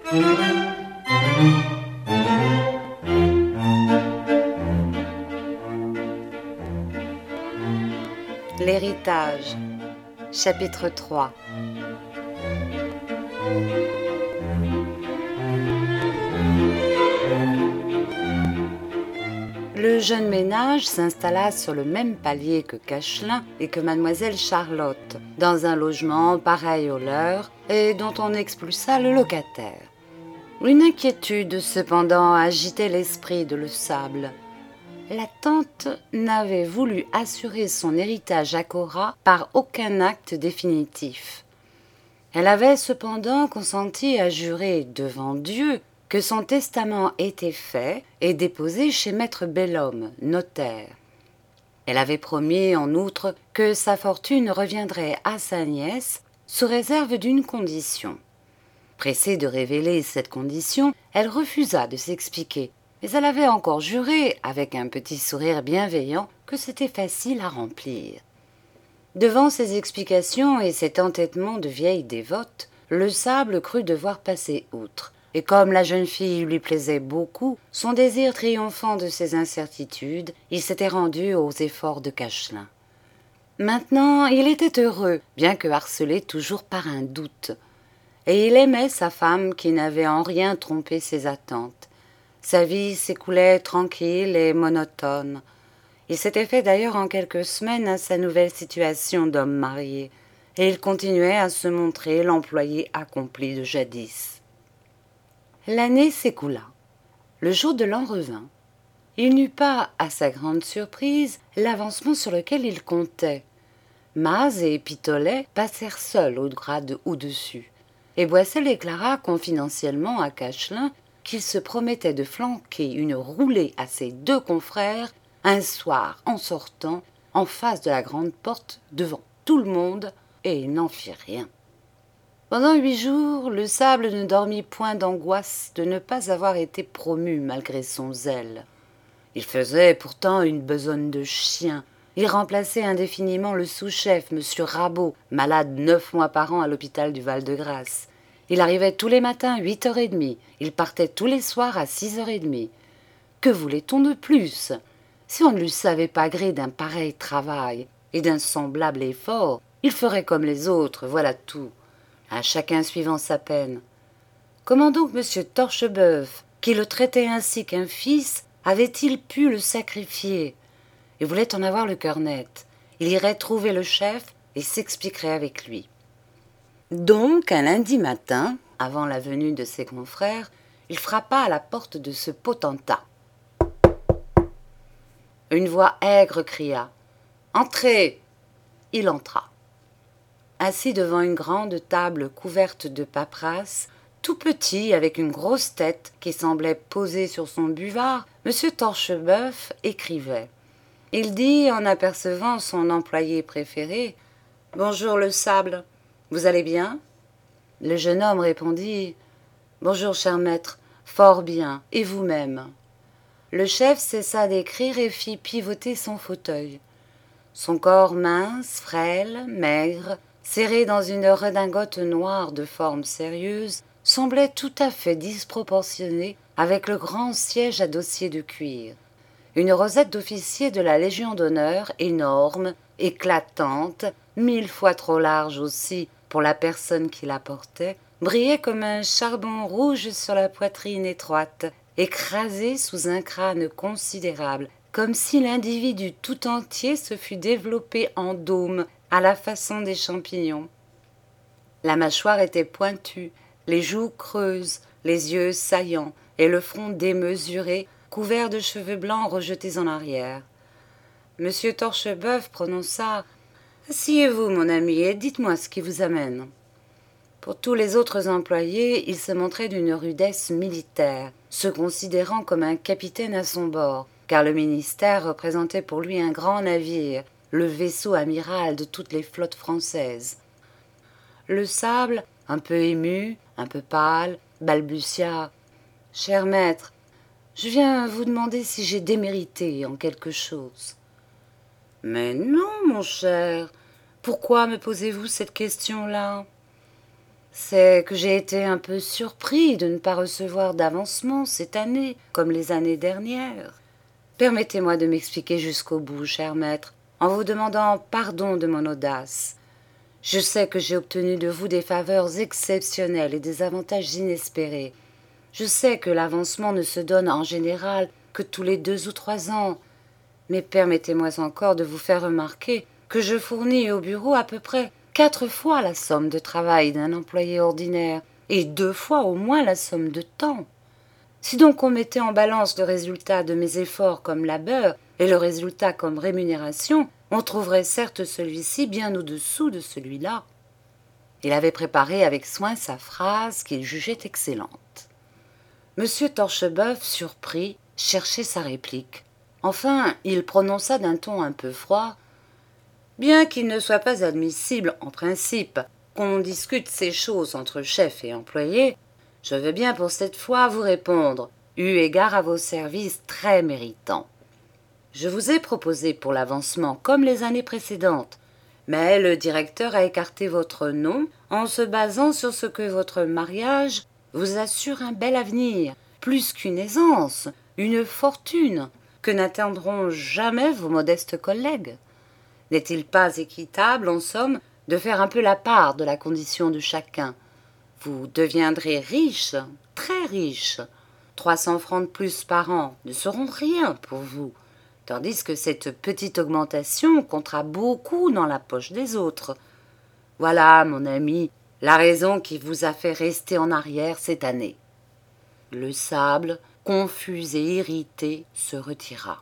L'héritage, chapitre 3. Le jeune ménage s'installa sur le même palier que Cachelin et que mademoiselle Charlotte, dans un logement pareil au leur et dont on expulsa le locataire. Une inquiétude cependant agitait l'esprit de Le Sable. La tante n'avait voulu assurer son héritage à Cora par aucun acte définitif. Elle avait cependant consenti à jurer devant Dieu que son testament était fait et déposé chez maître Belhomme, notaire. Elle avait promis en outre que sa fortune reviendrait à sa nièce sous réserve d'une condition. Pressée de révéler cette condition, elle refusa de s'expliquer. Mais elle avait encore juré, avec un petit sourire bienveillant, que c'était facile à remplir. Devant ces explications et cet entêtement de vieille dévote, Le Sable crut devoir passer outre. Et comme la jeune fille lui plaisait beaucoup, son désir triomphant de ses incertitudes, il s'était rendu aux efforts de Cachelin. Maintenant, il était heureux, bien que harcelé toujours par un doute. Et il aimait sa femme qui n'avait en rien trompé ses attentes. Sa vie s'écoulait tranquille et monotone. Il s'était fait d'ailleurs en quelques semaines à sa nouvelle situation d'homme marié, et il continuait à se montrer l'employé accompli de jadis. L'année s'écoula. Le jour de l'an revint. Il n'eut pas, à sa grande surprise, l'avancement sur lequel il comptait. Maz et Pitolet passèrent seuls au grade au-dessus, et Boissel déclara confidentiellement à Cachelin qu'il se promettait de flanquer une roulée à ses deux confrères un soir en sortant en face de la grande porte devant tout le monde, et il n'en fit rien. Pendant 8 jours, Le Sable ne dormit point d'angoisse de ne pas avoir été promu malgré son zèle. Il faisait pourtant une besogne de chien. Il remplaçait indéfiniment le sous-chef, M. Rabot, malade 9 mois par an à l'hôpital du Val-de-Grâce. Il arrivait tous les matins à 8h30. Il partait tous les soirs à 6h30. Que voulait-on de plus? Si on ne lui savait pas gré d'un pareil travail et d'un semblable effort, il ferait comme les autres, voilà tout. À chacun suivant sa peine. Comment donc M. Torcheboeuf, qui le traitait ainsi qu'un fils, avait-il pu le sacrifier? Il voulait en avoir le cœur net. Il irait trouver le chef et s'expliquerait avec lui. Donc, un lundi matin, avant la venue de ses confrères, il frappa à la porte de ce potentat. Une voix aigre cria « Entrez !» Il entra. Assis devant une grande table couverte de paperasses, tout petit, avec une grosse tête qui semblait posée sur son buvard, M. Torcheboeuf écrivait. Il dit, en apercevant son employé préféré, « Bonjour Le Sable, vous allez bien ?» Le jeune homme répondit, « Bonjour, cher maître, fort bien, et vous-même ?» Le chef cessa d'écrire et fit pivoter son fauteuil. Son corps mince, frêle, maigre, serré dans une redingote noire de forme sérieuse, semblait tout à fait disproportionné avec le grand siège à dossier de cuir. Une rosette d'officier de la Légion d'honneur, énorme, éclatante, 1000 fois trop large aussi pour la personne qui la portait, brillait comme un charbon rouge sur la poitrine étroite, écrasée sous un crâne considérable, comme si l'individu tout entier se fût développé en dôme à la façon des champignons. La mâchoire était pointue, les joues creuses, les yeux saillants et le front démesuré, couvert de cheveux blancs rejetés en arrière. Monsieur Torcheboeuf prononça « Asseyez-vous, mon ami, et dites-moi ce qui vous amène. » Pour tous les autres employés, il se montrait d'une rudesse militaire, se considérant comme un capitaine à son bord, car le ministère représentait pour lui un grand navire, le vaisseau amiral de toutes les flottes françaises. Le Sable, un peu ému, un peu pâle, balbutia « Cher maître, je viens vous demander si j'ai démérité en quelque chose. »« Mais non, mon cher, pourquoi me posez-vous cette question-là » c'est que j'ai été un peu surpris de ne pas recevoir d'avancement cette année, comme les années dernières. Permettez-moi de m'expliquer jusqu'au bout, cher maître, en vous demandant pardon de mon audace. Je sais que j'ai obtenu de vous des faveurs exceptionnelles et des avantages inespérés. Je sais que l'avancement ne se donne en général que tous les 2 ou 3 ans. Mais permettez-moi encore de vous faire remarquer que je fournis au bureau à peu près 4 fois la somme de travail d'un employé ordinaire et 2 fois au moins la somme de temps. Si donc on mettait en balance le résultat de mes efforts comme labeur et le résultat comme rémunération, on trouverait certes celui-ci bien au-dessous de celui-là. Il avait préparé avec soin sa phrase qu'il jugeait excellente. Monsieur Torcheboeuf, surpris, cherchait sa réplique. Enfin, il prononça d'un ton un peu froid « Bien qu'il ne soit pas admissible, en principe, qu'on discute ces choses entre chef et employé, je veux bien pour cette fois vous répondre, eu égard à vos services très méritants. Je vous ai proposé pour l'avancement comme les années précédentes, mais le directeur a écarté votre nom en se basant sur ce que votre mariage vous assure un bel avenir, plus qu'une aisance, une fortune, que n'atteindront jamais vos modestes collègues. N'est-il pas équitable, en somme, de faire un peu la part de la condition de chacun? Vous deviendrez riche, très riche. 300 francs de plus par an ne seront rien pour vous, tandis que cette petite augmentation comptera beaucoup dans la poche des autres. Voilà, mon ami, la raison qui vous a fait rester en arrière cette année. » Le sable, confus et irrité, se retira.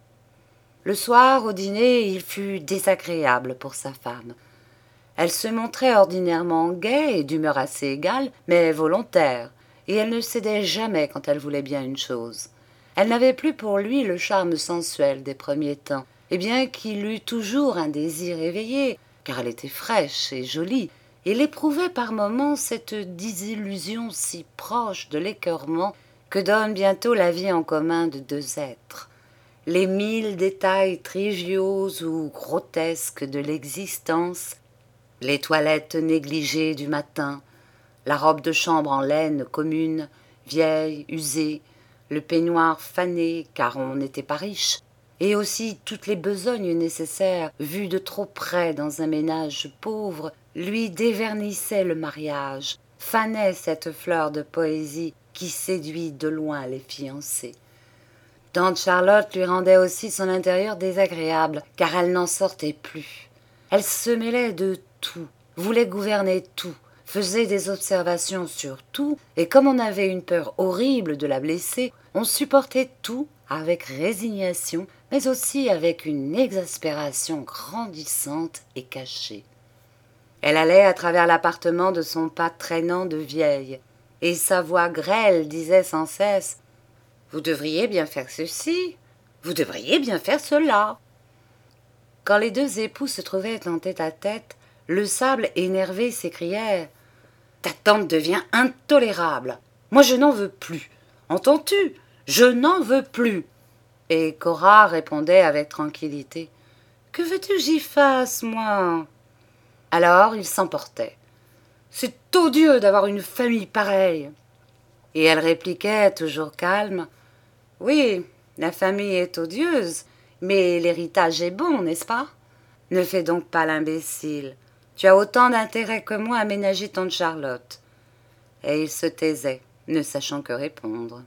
Le soir, au dîner, il fut désagréable pour sa femme. Elle se montrait ordinairement gaie et d'humeur assez égale, mais volontaire, et elle ne cédait jamais quand elle voulait bien une chose. Elle n'avait plus pour lui le charme sensuel des premiers temps, et bien qu'il eût toujours un désir éveillé, car elle était fraîche et jolie, il éprouvait par moments cette désillusion si proche de l'écœurement que donne bientôt la vie en commun de 2 êtres. Les 1000 détails triviaux ou grotesques de l'existence, les toilettes négligées du matin, la robe de chambre en laine commune, vieille, usée, le peignoir fané car on n'était pas riche, et aussi toutes les besognes nécessaires vues de trop près dans un ménage pauvre, lui dévernissaient le mariage, fanaient cette fleur de poésie qui séduit de loin les fiancés. Tante Charlotte lui rendait aussi son intérieur désagréable, car elle n'en sortait plus. Elle se mêlait de tout, voulait gouverner tout, faisait des observations sur tout, et comme on avait une peur horrible de la blesser, on supportait tout avec résignation, mais aussi avec une exaspération grandissante et cachée. Elle allait à travers l'appartement de son pas traînant de vieille, et sa voix grêle disait sans cesse « Vous devriez bien faire ceci, vous devriez bien faire cela. » Quand les 2 époux se trouvaient en tête-à-tête, le sable énervé s'écriait « Ta tante devient intolérable. Moi je n'en veux plus. Entends-tu? Je n'en veux plus. » Et Cora répondait avec tranquillité « Que veux-tu que j'y fasse, moi ?» Alors il s'emportait. « C'est odieux d'avoir une famille pareille. » Et elle répliquait, toujours calme « Oui, la famille est odieuse, mais l'héritage est bon, n'est-ce pas? Ne fais donc pas l'imbécile. Tu as autant d'intérêt que moi à ménager tante Charlotte. » Et il se taisait, ne sachant que répondre.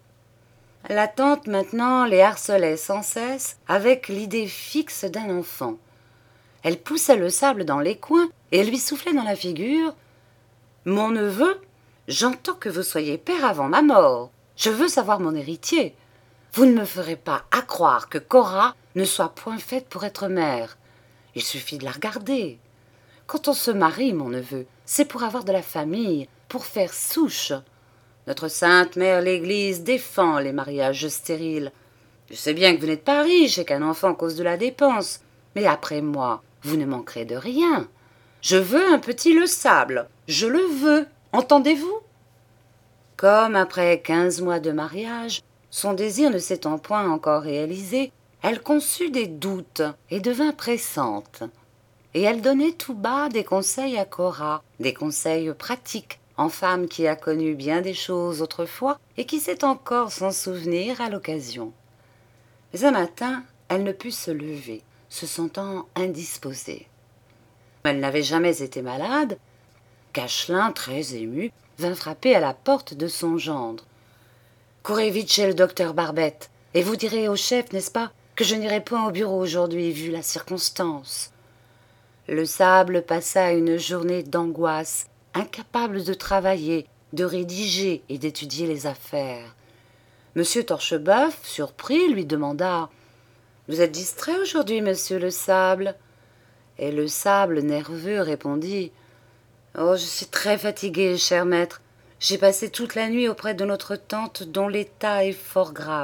La tante, maintenant, les harcelait sans cesse avec l'idée fixe d'un enfant. Elle poussait le sable dans les coins et lui soufflait dans la figure « Mon neveu, j'entends que vous soyez père avant ma mort. Je veux savoir mon héritier. Vous ne me ferez pas accroire que Cora ne soit point faite pour être mère. Il suffit de la regarder. Quand on se marie, mon neveu, c'est pour avoir de la famille, pour faire souche. Notre sainte mère l'Église défend les mariages stériles. Je sais bien que vous n'êtes pas riche et qu'un enfant cause de la dépense, mais après moi, vous ne manquerez de rien. Je veux un petit Le Sable, je le veux, entendez-vous » Comme après 15 mois de mariage, son désir ne s'étant point encore réalisé, elle conçut des doutes et devint pressante. et elle donnait tout bas des conseils à Cora, des conseils pratiques, en femme qui a connu bien des choses autrefois et qui sait encore s'en souvenir à l'occasion. Mais un matin, elle ne put se lever, se sentant indisposée. Elle n'avait jamais été malade. Cachelin, très ému, vint frapper à la porte de son gendre. « Courez vite chez le docteur Barbette, et vous direz au chef, n'est-ce pas, que je n'irai point au bureau aujourd'hui, vu la circonstance. » Le sable passa une journée d'angoisse, incapable de travailler, de rédiger et d'étudier les affaires. Monsieur Torcheboeuf, surpris, lui demanda « Vous êtes distrait aujourd'hui, monsieur le sable ?» Et le sable, nerveux, répondit « Oh, je suis très fatigué, cher maître. J'ai passé toute la nuit auprès de notre tante dont l'état est fort grave. »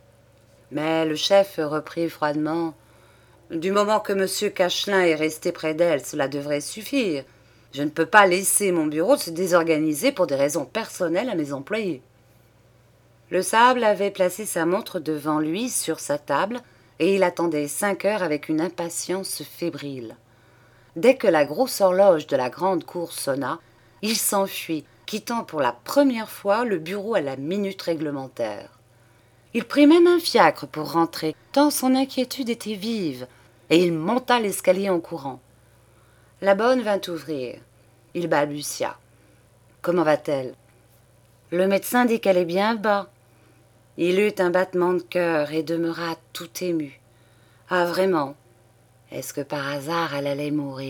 Mais le chef reprit froidement « Du moment que monsieur Cachelin est resté près d'elle, cela devrait suffire. Je ne peux pas laisser mon bureau se désorganiser pour des raisons personnelles à mes employés. » Le sable avait placé sa montre devant lui sur sa table et il attendait 5 heures avec une impatience fébrile. Dès que la grosse horloge de la grande cour sonna, il s'enfuit, quittant pour la première fois le bureau à la minute réglementaire. Il prit même un fiacre pour rentrer, tant son inquiétude était vive, et il monta l'escalier en courant. La bonne vint ouvrir. Il balbutia. « Comment va-t-elle » ?»« Le médecin dit qu'elle est bien bas. » Il eut un battement de cœur et demeura tout ému. « Ah, vraiment ? Est-ce que par hasard elle allait mourir ?»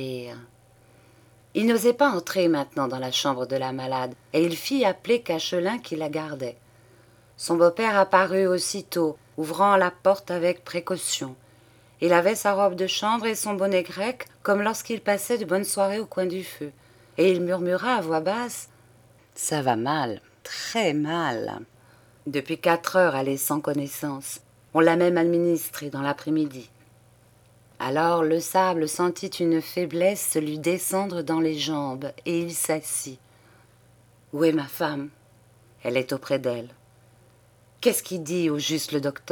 Il n'osait pas entrer maintenant dans la chambre de la malade, et il fit appeler Cachelin qui la gardait. Son beau-père apparut aussitôt, ouvrant la porte avec précaution. Il avait sa robe de chambre et son bonnet grec, comme lorsqu'il passait de bonnes soirées au coin du feu, et il murmura à voix basse « Ça va mal, très mal. Depuis 4 heures, elle est sans connaissance. On l'a même administrée dans l'après-midi. » Alors le sable sentit une faiblesse lui descendre dans les jambes, et il s'assit. « Où est ma femme ? » Elle est auprès d'elle. « Qu'est-ce qu'il dit au juste le docteur ? »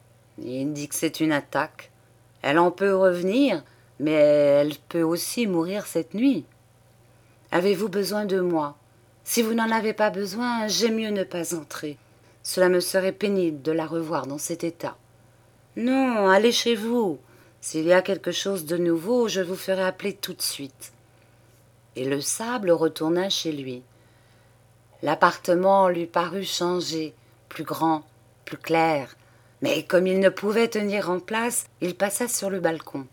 Il dit que c'est une attaque. Elle en peut revenir, mais elle peut aussi mourir cette nuit. Avez-vous besoin de moi ? Si vous n'en avez pas besoin, j'aime mieux ne pas entrer. Cela me serait pénible de la revoir dans cet état. Non, allez chez vous. S'il y a quelque chose de nouveau, je vous ferai appeler tout de suite. Et le sable retourna chez lui. L'appartement lui parut changé, plus grand, plus clair, mais comme il ne pouvait tenir en place, il passa sur le balcon.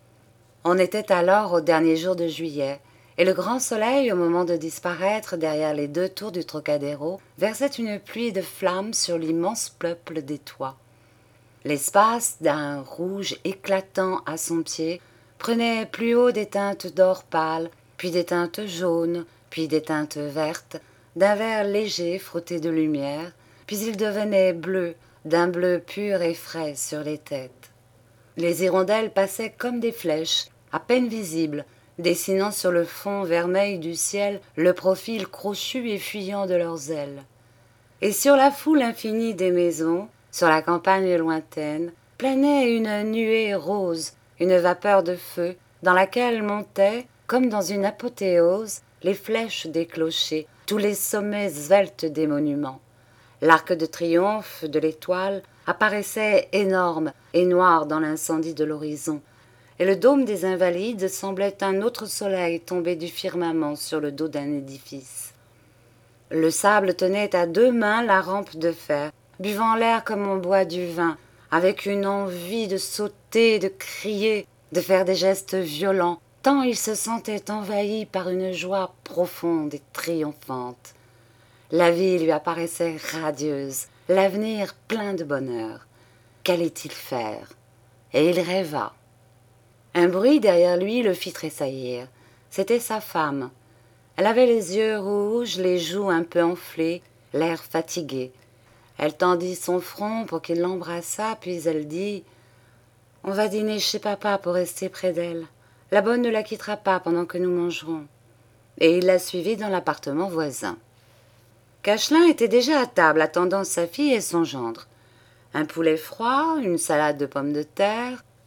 On était alors au dernier jour de juillet, et le grand soleil, au moment de disparaître derrière les 2 tours du Trocadéro, versait une pluie de flammes sur l'immense peuple des toits. L'espace, d'un rouge éclatant à son pied, prenait plus haut des teintes d'or pâle, puis des teintes jaunes, puis des teintes vertes, d'un vert léger frotté de lumière, puis il devenait bleu, d'un bleu pur et frais sur les têtes. Les hirondelles passaient comme des flèches, à peine visibles, dessinant sur le fond vermeil du ciel le profil crochu et fuyant de leurs ailes. Et sur la foule infinie des maisons, sur la campagne lointaine, planait une nuée rose, une vapeur de feu, dans laquelle montaient, comme dans une apothéose, les flèches des clochers, tous les sommets sveltes des monuments. L'arc de triomphe de l'étoile apparaissait énorme et noir dans l'incendie de l'horizon, et le dôme des Invalides semblait un autre soleil tombé du firmament sur le dos d'un édifice. Le sable tenait à 2 mains la rampe de fer, buvant l'air comme on boit du vin, avec une envie de sauter, de crier, de faire des gestes violents, tant il se sentait envahi par une joie profonde et triomphante. La vie lui apparaissait radieuse, l'avenir plein de bonheur. Qu'allait-il faire ? Et il rêva. Un bruit derrière lui le fit tressaillir. C'était sa femme. Elle avait les yeux rouges, les joues un peu enflées, l'air fatigué. Elle tendit son front pour qu'il l'embrassât, puis elle dit « On va dîner chez papa pour rester près d'elle. La bonne ne la quittera pas pendant que nous mangerons. » Et il la suivit dans l'appartement voisin. Cachelin était déjà à table attendant sa fille et son gendre. Un poulet froid, une salade de pommes de terre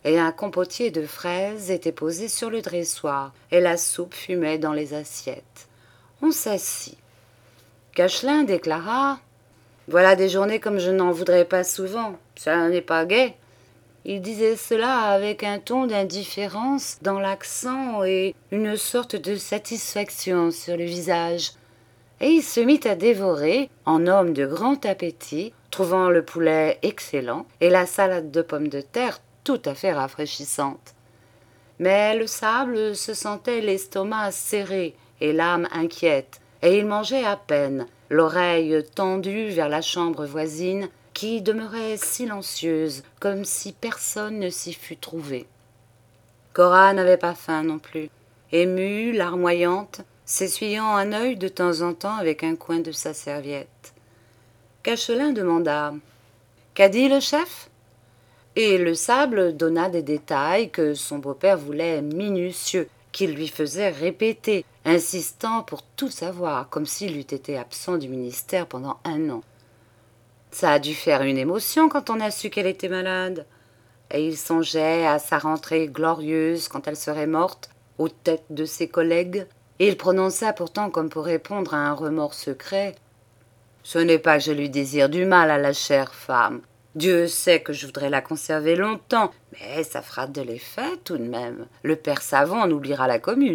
et un compotier de fraises était posé sur le dressoir, et la soupe fumait dans les assiettes. On s'assit. Cachelin déclara « Voilà des journées comme je n'en voudrais pas souvent, ça n'est pas gai ». Il disait cela avec un ton d'indifférence dans l'accent et une sorte de satisfaction sur le visage. Et il se mit à dévorer, en homme de grand appétit, trouvant le poulet excellent et la salade de pommes de terre tout à fait rafraîchissante. Mais le sable se sentait l'estomac serré et l'âme inquiète, et il mangeait à peine, l'oreille tendue vers la chambre voisine, qui demeurait silencieuse, comme si personne ne s'y fût trouvé. Cora n'avait pas faim non plus, émue, larmoyante, s'essuyant un œil de temps en temps avec un coin de sa serviette. Cachelin demanda « Qu'a dit le chef ?» Et le sable donna des détails que son beau-père voulait minutieux, qu'il lui faisait répéter, insistant pour tout savoir, comme s'il eût été absent du ministère pendant 1 an. Ça a dû faire une émotion quand on a su qu'elle était malade. Et il songeait à sa rentrée glorieuse quand elle serait morte, aux têtes de ses collègues, et il prononça pourtant comme pour répondre à un remords secret. « Ce n'est pas que je lui désire du mal à la chère femme. Dieu sait que je voudrais la conserver longtemps, mais ça fera de l'effet tout de même. Le père savant en oubliera la commune. »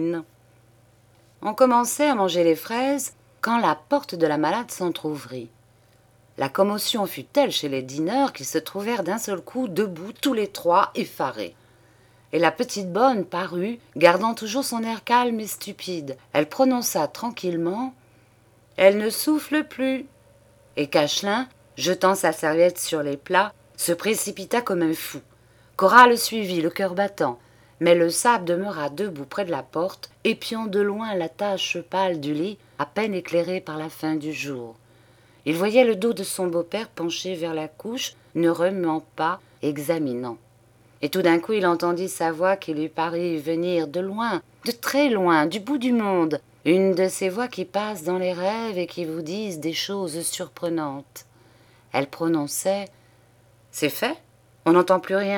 On commençait à manger les fraises quand la porte de la malade s'entr'ouvrit. La commotion fut telle chez les dîneurs qu'ils se trouvèrent d'un seul coup debout tous les 3 effarés. Et la petite bonne parut, gardant toujours son air calme et stupide. Elle prononça tranquillement « Elle ne souffle plus !» Et Cachelin, jetant sa serviette sur les plats, se précipita comme un fou. Cora le suivit, le cœur battant, mais le sable demeura debout près de la porte, épiant de loin la tache pâle du lit, à peine éclairée par la fin du jour. Il voyait le dos de son beau-père penché vers la couche, ne remuant pas, examinant. Et tout d'un coup il entendit sa voix qui lui parut venir de loin, de très loin, du bout du monde, une de ces voix qui passent dans les rêves et qui vous disent des choses surprenantes. Elle prononçait « C'est fait, on n'entend plus rien ».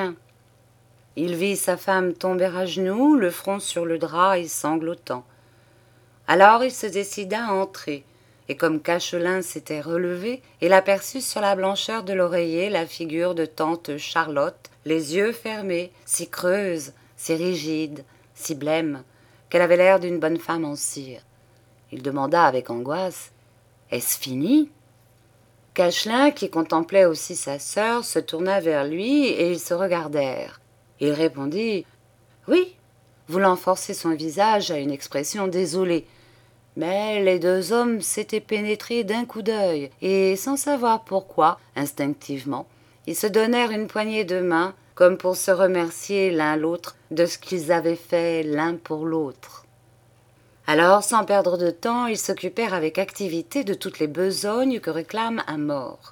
Il vit sa femme tomber à genoux, le front sur le drap et sanglotant. Alors il se décida à entrer, et comme Cachelin s'était relevé, il aperçut sur la blancheur de l'oreiller la figure de tante Charlotte, les yeux fermés, si creuse, si rigide, si blême, qu'elle avait l'air d'une bonne femme en cire. Il demanda avec angoisse « Est-ce fini ?» Cachelin, qui contemplait aussi sa sœur, se tourna vers lui et ils se regardèrent. Il répondit « Oui », voulant forcer son visage à une expression désolée. Mais les 2 hommes s'étaient pénétrés d'un coup d'œil, et sans savoir pourquoi, instinctivement, ils se donnèrent une poignée de main, comme pour se remercier l'un l'autre de ce qu'ils avaient fait l'un pour l'autre. Alors, sans perdre de temps, ils s'occupèrent avec activité de toutes les besognes que réclame un mort.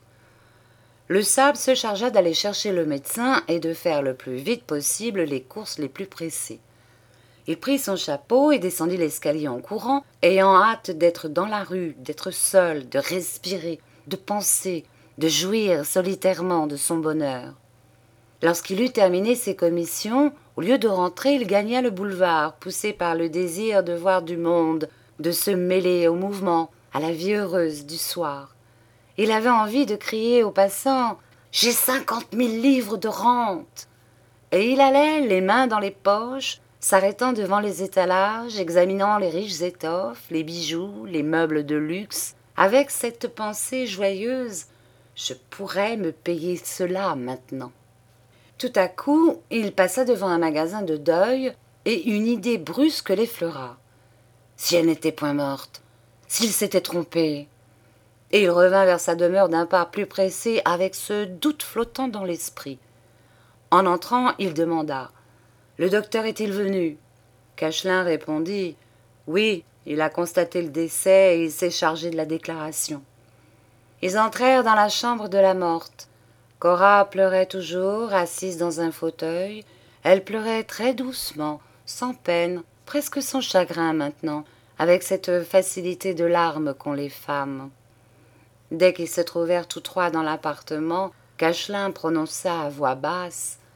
Le sable se chargea d'aller chercher le médecin et de faire le plus vite possible les courses les plus pressées. Il prit son chapeau et descendit l'escalier en courant, ayant hâte d'être dans la rue, d'être seul, de respirer, de penser, de jouir solitairement de son bonheur. Lorsqu'il eut terminé ses commissions, au lieu de rentrer, il gagna le boulevard, poussé par le désir de voir du monde, de se mêler au mouvement, à la vie heureuse du soir. Il avait envie de crier aux passants « J'ai 50 000 livres de rente !» Et il allait, les mains dans les poches, s'arrêtant devant les étalages, examinant les riches étoffes, les bijoux, les meubles de luxe, avec cette pensée joyeuse « Je pourrais me payer cela maintenant ». Tout à coup, il passa devant un magasin de deuil et une idée brusque l'effleura. Si elle n'était point morte, s'il s'était trompé. Et il revint vers sa demeure d'un pas plus pressé avec ce doute flottant dans l'esprit. En entrant, il demanda « Le docteur est-il venu ?» Cachelin répondit « Oui, il a constaté le décès et il s'est chargé de la déclaration. » Ils entrèrent dans la chambre de la morte. Cora pleurait toujours, assise dans un fauteuil. Elle pleurait très doucement, sans peine, presque sans chagrin maintenant, avec cette facilité de larmes qu'ont les femmes. Dès qu'ils se trouvèrent tous 3 dans l'appartement, Cachelin prononça à voix basse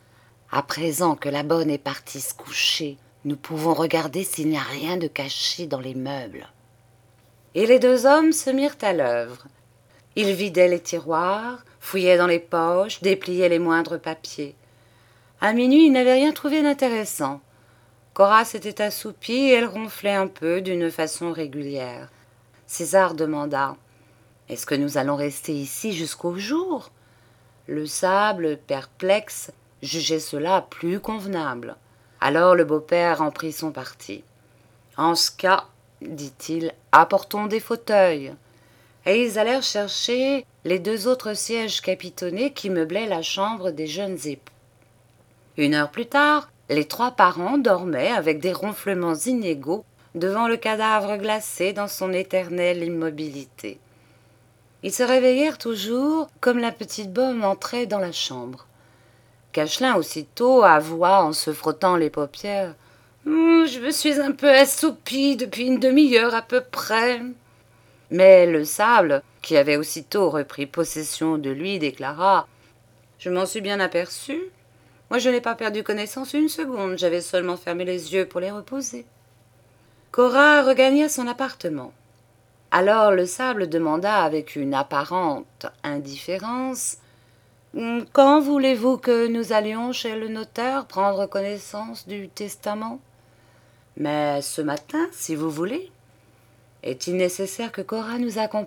À présent que la bonne est partie se coucher, nous pouvons regarder s'il n'y a rien de caché dans les meubles. » Et les deux hommes se mirent à l'œuvre. Ils vidaient les tiroirs, fouillaient dans les poches, dépliaient les moindres papiers. À minuit, ils n'avaient rien trouvé d'intéressant. Cora s'était assoupie et elle ronflait un peu d'une façon régulière. César demanda « Est-ce que nous allons rester ici jusqu'au jour ?» Le sable, perplexe, jugeait cela plus convenable. Alors le beau-père en prit son parti. « En ce cas, dit-il, apportons des fauteuils. » Et ils allèrent chercher les deux autres sièges capitonnés qui meublaient la chambre des jeunes époux. 1 heure plus tard, les 3 parents dormaient avec des ronflements inégaux devant le cadavre glacé dans son éternelle immobilité. Ils se réveillèrent toujours comme la petite Baume entrait dans la chambre. Cachelin aussitôt avoua en se frottant les paupières « Je me suis un peu assoupi depuis une demi-heure à peu près. » Mais le sable, qui avait aussitôt repris possession de lui, déclara « Je m'en suis bien aperçu. Moi, je n'ai pas perdu connaissance une seconde, j'avais seulement fermé les yeux pour les reposer. » Cora regagna son appartement. Alors le sable demanda avec une apparente indifférence « Quand voulez-vous que nous allions chez le notaire prendre connaissance du testament ? » « Mais ce matin, si vous voulez. » « Est-il nécessaire que Cora nous accompagne ? »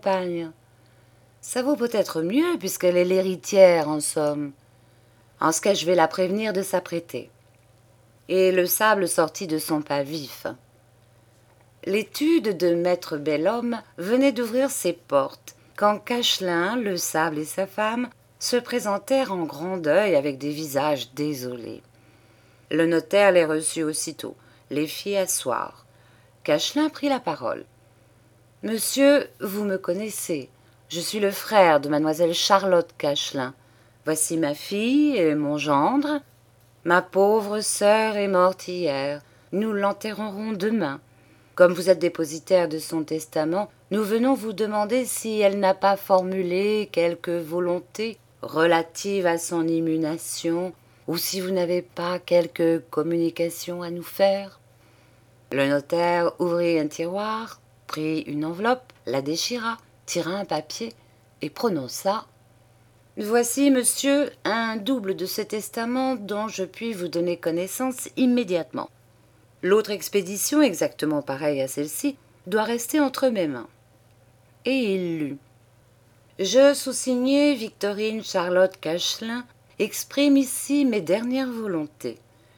« Ça vaut peut-être mieux, puisqu'elle est l'héritière, en somme. En ce cas, je vais la prévenir de s'apprêter. » Et le sable sortit de son pas vif. L'étude de maître Belhomme venait d'ouvrir ses portes, quand Cachelin, le sable et sa femme se présentèrent en grand deuil avec des visages désolés. Le notaire les reçut aussitôt, les fit asseoir. Cachelin prit la parole. « Monsieur, vous me connaissez. Je suis le frère de mademoiselle Charlotte Cachelin. Voici ma fille et mon gendre. Ma pauvre sœur est morte hier. Nous l'enterrerons demain. Comme vous êtes dépositaire de son testament, nous venons vous demander si elle n'a pas formulé quelque volonté relative à son inhumation ou si vous n'avez pas quelque communication à nous faire. » Le notaire ouvrit un tiroir, prit une enveloppe, la déchira, tira un papier et prononça « Voici, monsieur, un double de ce testament dont je puis vous donner connaissance immédiatement. L'autre expédition, exactement pareille à celle-ci, doit rester entre mes mains. » Et il lut « Je, sous-signé Victorine Charlotte Cachelin, exprime ici mes dernières volontés.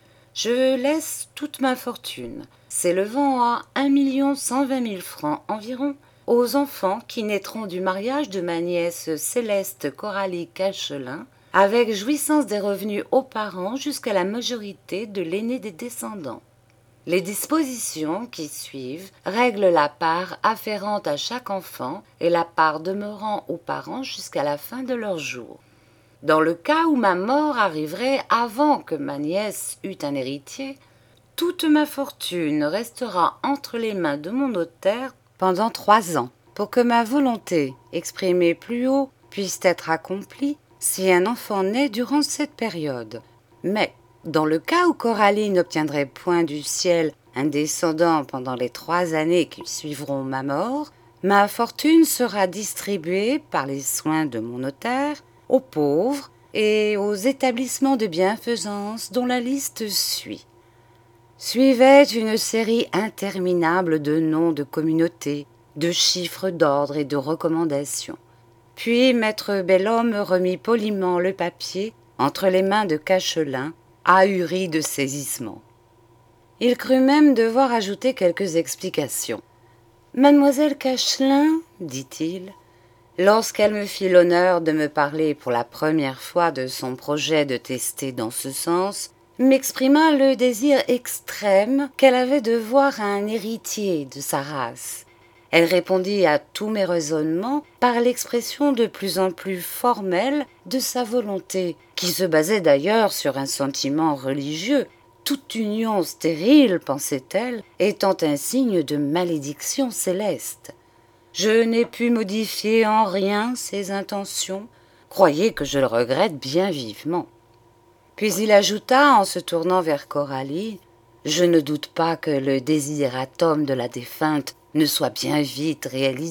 Je laisse toute ma fortune, s'élevant à 1 120 000 francs environ, aux enfants qui naîtront du mariage de ma nièce Céleste Coralie Cachelin, avec jouissance des revenus aux parents jusqu'à la majorité de l'aîné des descendants. Les dispositions qui suivent règlent la part afférente à chaque enfant et la part demeurant aux parents jusqu'à la fin de leurs jours. Dans le cas où ma mort arriverait avant que ma nièce eût un héritier, toute ma fortune restera entre les mains de mon notaire pendant 3 ans, pour que ma volonté, exprimée plus haut, puisse être accomplie si un enfant naît durant cette période. Mais, dans le cas où Coralie n'obtiendrait point du ciel un descendant pendant les 3 années qui suivront ma mort, ma fortune sera distribuée par les soins de mon notaire aux pauvres et aux établissements de bienfaisance dont la liste suit. Suivait une série interminable de noms de communautés, de chiffres d'ordre et de recommandations. Puis maître Belhomme remit poliment le papier entre les mains de Cachelin, ahuri de saisissement. Il crut même devoir ajouter quelques explications. « Mademoiselle Cachelin, dit-il, lorsqu'elle me fit l'honneur de me parler pour la première fois de son projet de tester dans ce sens, m'exprima le désir extrême qu'elle avait de voir un héritier de sa race. Elle répondit à tous mes raisonnements par l'expression de plus en plus formelle de sa volonté, qui se basait d'ailleurs sur un sentiment religieux. Toute union stérile, pensait-elle, étant un signe de malédiction céleste. Je n'ai pu modifier en rien ses intentions. Croyez que je le regrette bien vivement. Puis il ajouta en se tournant vers Coralie, « Je ne doute pas que le désidratum de la défunte ne soit bien vite réalisé. »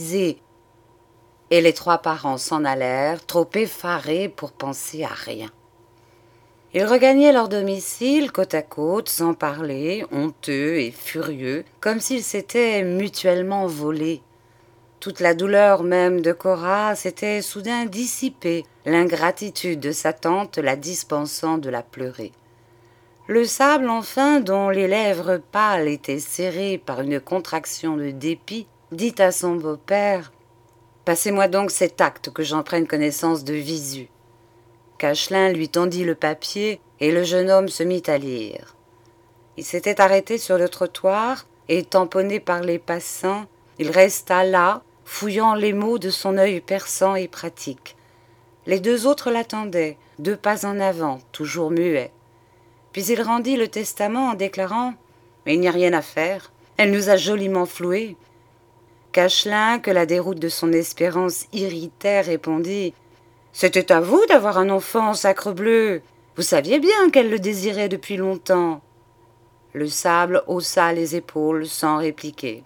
Et les trois parents s'en allèrent, trop effarés pour penser à rien. Ils regagnaient leur domicile côte à côte, sans parler, honteux et furieux, comme s'ils s'étaient mutuellement volés. Toute la douleur même de Cora s'était soudain dissipée, l'ingratitude de sa tante la dispensant de la pleurer. Le sable, enfin, dont les lèvres pâles étaient serrées par une contraction de dépit, dit à son beau-père « Passez-moi donc cet acte que j'en prenne connaissance de visu. » Cachelin lui tendit le papier et le jeune homme se mit à lire. Il s'était arrêté sur le trottoir et, tamponné par les passants, il resta là, fouillant les mots de son œil perçant et pratique. Les deux autres l'attendaient, 2 pas en avant, toujours muets. Puis il rendit le testament en déclarant « Il n'y a rien à faire, elle nous a joliment floués. » Cachelin, que la déroute de son espérance irritait, répondit « C'était à vous d'avoir un enfant, sacrebleu. Vous saviez bien qu'elle le désirait depuis longtemps. » Le sable haussa les épaules sans répliquer.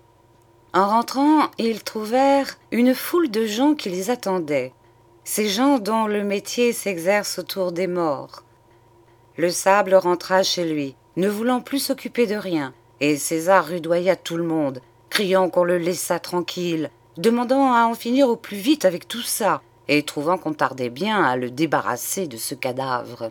En rentrant, ils trouvèrent une foule de gens qui les attendaient, ces gens dont le métier s'exerce autour des morts. Le sable rentra chez lui, ne voulant plus s'occuper de rien, et César rudoya tout le monde, criant qu'on le laissât tranquille, demandant à en finir au plus vite avec tout ça, et trouvant qu'on tardait bien à le débarrasser de ce cadavre.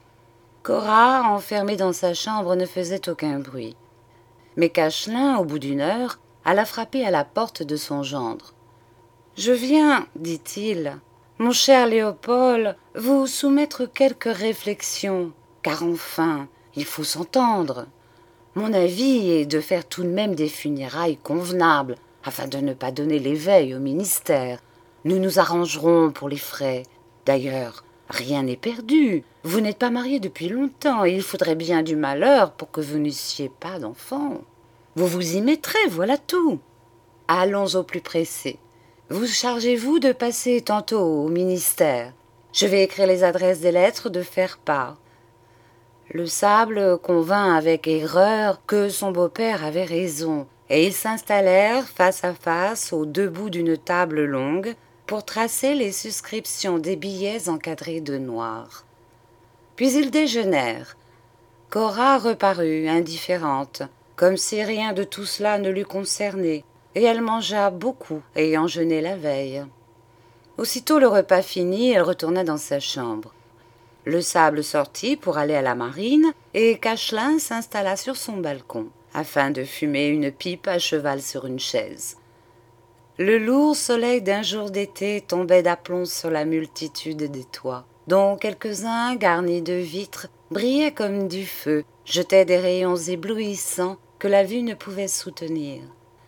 Cora, enfermée dans sa chambre, ne faisait aucun bruit. Mais Cachelin, au bout d'1 heure, alla frapper à la porte de son gendre. « Je viens, dit-il, mon cher Léopold, vous soumettre quelques réflexions, car enfin, il faut s'entendre. Mon avis est de faire tout de même des funérailles convenables, afin de ne pas donner l'éveil au ministère. Nous nous arrangerons pour les frais. D'ailleurs, rien n'est perdu. Vous n'êtes pas marié depuis longtemps, et il faudrait bien du malheur pour que vous n'eussiez pas d'enfant. Vous vous y mettrez, voilà tout. Allons au plus pressé. Vous chargez-vous de passer tantôt au ministère. Je vais écrire les adresses des lettres de faire part. » Le sable convint avec aigreur que son beau-père avait raison, et ils s'installèrent face à face aux 2 bouts d'une table longue pour tracer les suscriptions des billets encadrés de noir. Puis ils déjeunèrent. Cora reparut, indifférente, comme si rien de tout cela ne l'eût concernée, et elle mangea beaucoup, ayant jeûné la veille. Aussitôt le repas fini, elle retourna dans sa chambre. Le sable sortit pour aller à la marine, et Cachelin s'installa sur son balcon, afin de fumer une pipe à cheval sur une chaise. Le lourd soleil d'un jour d'été tombait d'aplomb sur la multitude des toits, dont quelques-uns, garnis de vitres, brillaient comme du feu, jetaient des rayons éblouissants que la vue ne pouvait soutenir.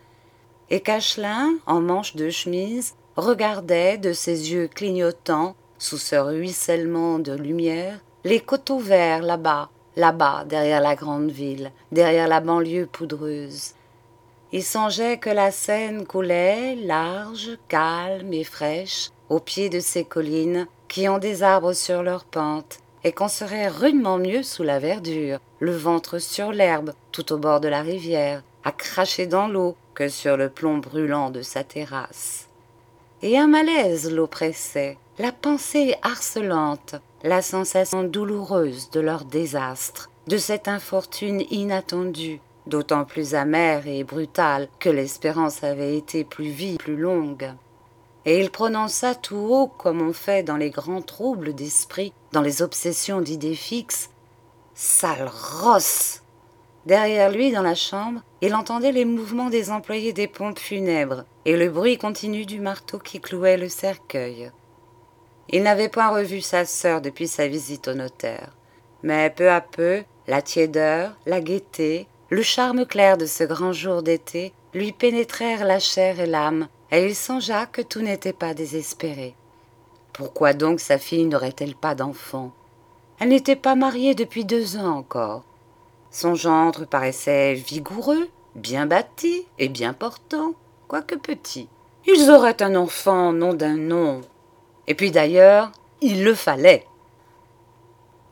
Et Cachelin, en manche de chemise, regardait de ses yeux clignotants, sous ce ruissellement de lumière, les coteaux verts là-bas, derrière la grande ville, derrière la banlieue poudreuse. Il songeait que la Seine coulait, large, calme et fraîche, au pied de ces collines qui ont des arbres sur leurs pentes, et qu'on serait rudement mieux sous la verdure, le ventre sur l'herbe, tout au bord de la rivière, à cracher dans l'eau que sur le plomb brûlant de sa terrasse. Et un malaise l'oppressait, la pensée harcelante, la sensation douloureuse de leur désastre, de cette infortune inattendue, d'autant plus amère et brutale que l'espérance avait été plus vive, plus longue. Et il prononça tout haut, comme on fait dans les grands troubles d'esprit, dans les obsessions d'idées fixes, « Sale rosse !» Derrière lui, dans la chambre, il entendait les mouvements des employés des pompes funèbres et le bruit continu du marteau qui clouait le cercueil. Il n'avait point revu sa sœur depuis sa visite au notaire. Mais peu à peu, la tiédeur, la gaieté, le charme clair de ce grand jour d'été lui pénétrèrent la chair et l'âme, et il songea que tout n'était pas désespéré. Pourquoi donc sa fille n'aurait-elle pas d'enfant? Elle n'était pas mariée depuis 2 ans encore. Son gendre paraissait vigoureux, bien bâti et bien portant, quoique petit. Ils auraient un enfant, nom d'un nom. Et puis d'ailleurs, il le fallait.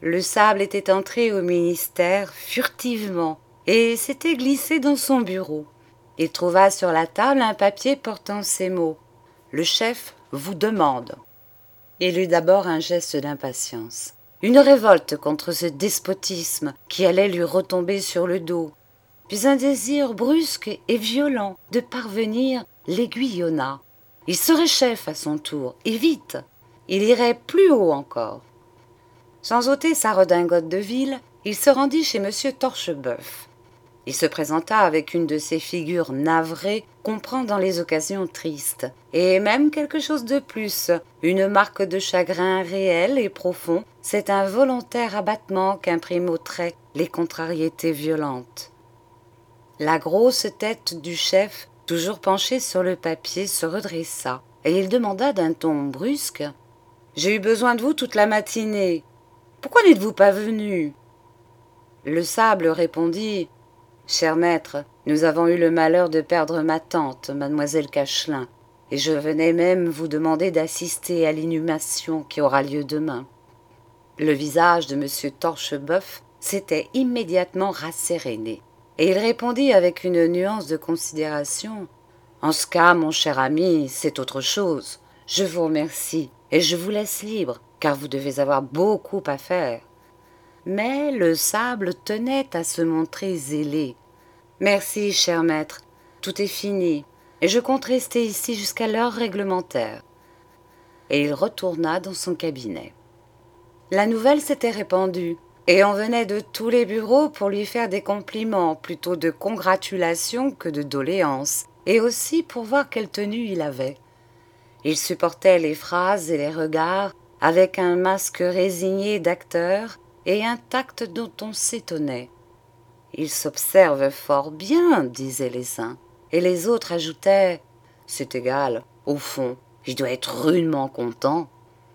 Le sable était entré au ministère furtivement et s'était glissé dans son bureau. Il trouva sur la table un papier portant ces mots. « Le chef vous demande ». Il eut d'abord un geste d'impatience, une révolte contre ce despotisme qui allait lui retomber sur le dos, puis un désir brusque et violent de parvenir l'aiguillonna. Il serait chef à son tour, et vite. Il irait plus haut encore. Sans ôter sa redingote de ville, il se rendit chez M. Torcheboeuf. Il se présenta avec une de ces figures navrées qu'on prend dans les occasions tristes, et même quelque chose de plus, une marque de chagrin réel et profond, c'est un volontaire abattement qu'impriment aux traits les contrariétés violentes. La grosse tête du chef, toujours penchée sur le papier, se redressa, et il demanda d'un ton brusque « J'ai eu besoin de vous toute la matinée. Pourquoi n'êtes-vous pas venu ?» Le sable répondit « Cher maître, nous avons eu le malheur de perdre ma tante, mademoiselle Cachelin, et je venais même vous demander d'assister à l'inhumation qui aura lieu demain. » Le visage de M. Torcheboeuf s'était immédiatement rasséréné, et il répondit avec une nuance de considération « En ce cas, mon cher ami, c'est autre chose. Je vous remercie, et je vous laisse libre, car vous devez avoir beaucoup à faire. » Mais le sable tenait à se montrer zélé. « Merci, cher maître, tout est fini, et je compte rester ici jusqu'à l'heure réglementaire. » Et il retourna dans son cabinet. La nouvelle s'était répandue, et on venait de tous les bureaux pour lui faire des compliments, plutôt de congratulations que de doléances, et aussi pour voir quelle tenue il avait. Il supportait les phrases et les regards avec un masque résigné d'acteur et un tact dont on s'étonnait. « Il s'observe fort bien, » disaient les uns, et les autres ajoutaient « C'est égal, au fond, il doit être rudement content. »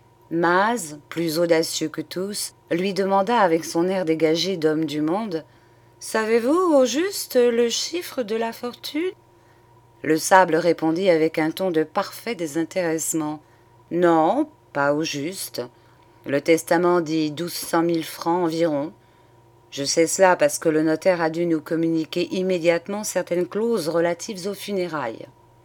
Maz, plus audacieux que tous, lui demanda avec son air dégagé d'homme du monde « Savez-vous au juste le chiffre de la fortune ?» Le sable répondit avec un ton de parfait désintéressement « Non, pas au juste. Le testament dit 1200 000 francs environ. Je sais cela parce que le notaire a dû nous communiquer immédiatement certaines clauses relatives aux funérailles. »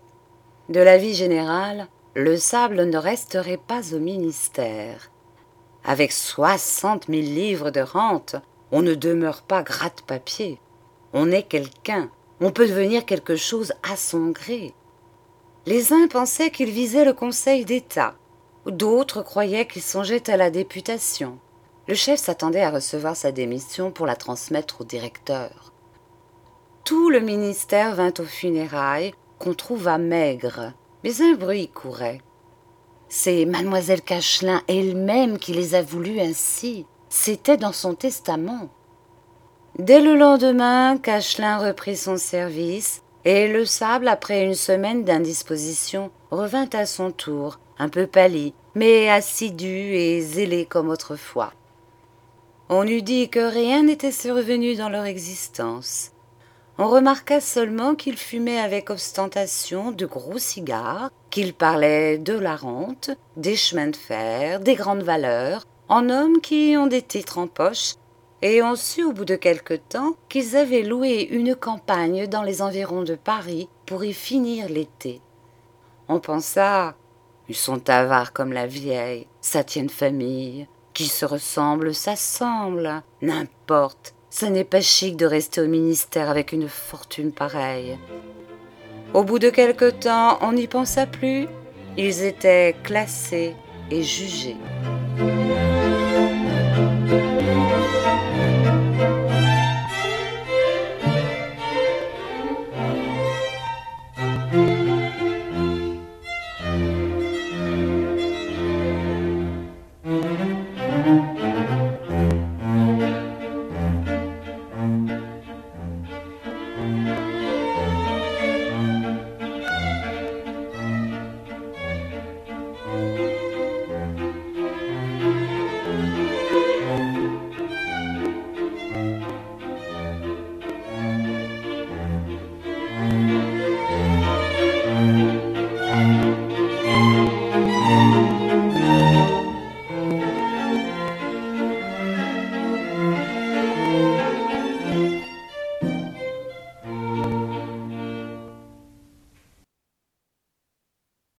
De l'avis général, le sable ne resterait pas au ministère. Avec 60 000 livres de rente, on ne demeure pas gratte-papier. On est quelqu'un, on peut devenir quelque chose à son gré. Les uns pensaient qu'il visait le Conseil d'État, d'autres croyaient qu'il songeait à la députation. Le chef s'attendait à recevoir sa démission pour la transmettre au directeur. Tout le ministère vint aux funérailles, qu'on trouva maigres, mais un bruit courait. C'est mademoiselle Cachelin elle-même qui les a voulues ainsi. C'était dans son testament. Dès le lendemain, Cachelin reprit son service, et le sable, après une semaine d'indisposition, revint à son tour, un peu pâli, mais assidu et zélé comme autrefois. On eût dit que rien n'était survenu dans leur existence. On remarqua seulement qu'il fumait avec ostentation de gros cigares, qu'il parlait de la rente, des chemins de fer, des grandes valeurs, en hommes qui ont des titres en poche, et on sut au bout de quelque temps qu'ils avaient loué une campagne dans les environs de Paris pour y finir l'été. On pensa, ils sont avares comme la vieille, ça tient de famille, qui se ressemble s'assemble, n'importe. Ça n'est pas chic de rester au ministère avec une fortune pareille. Au bout de quelque temps, on n'y pensa plus. Ils étaient classés et jugés.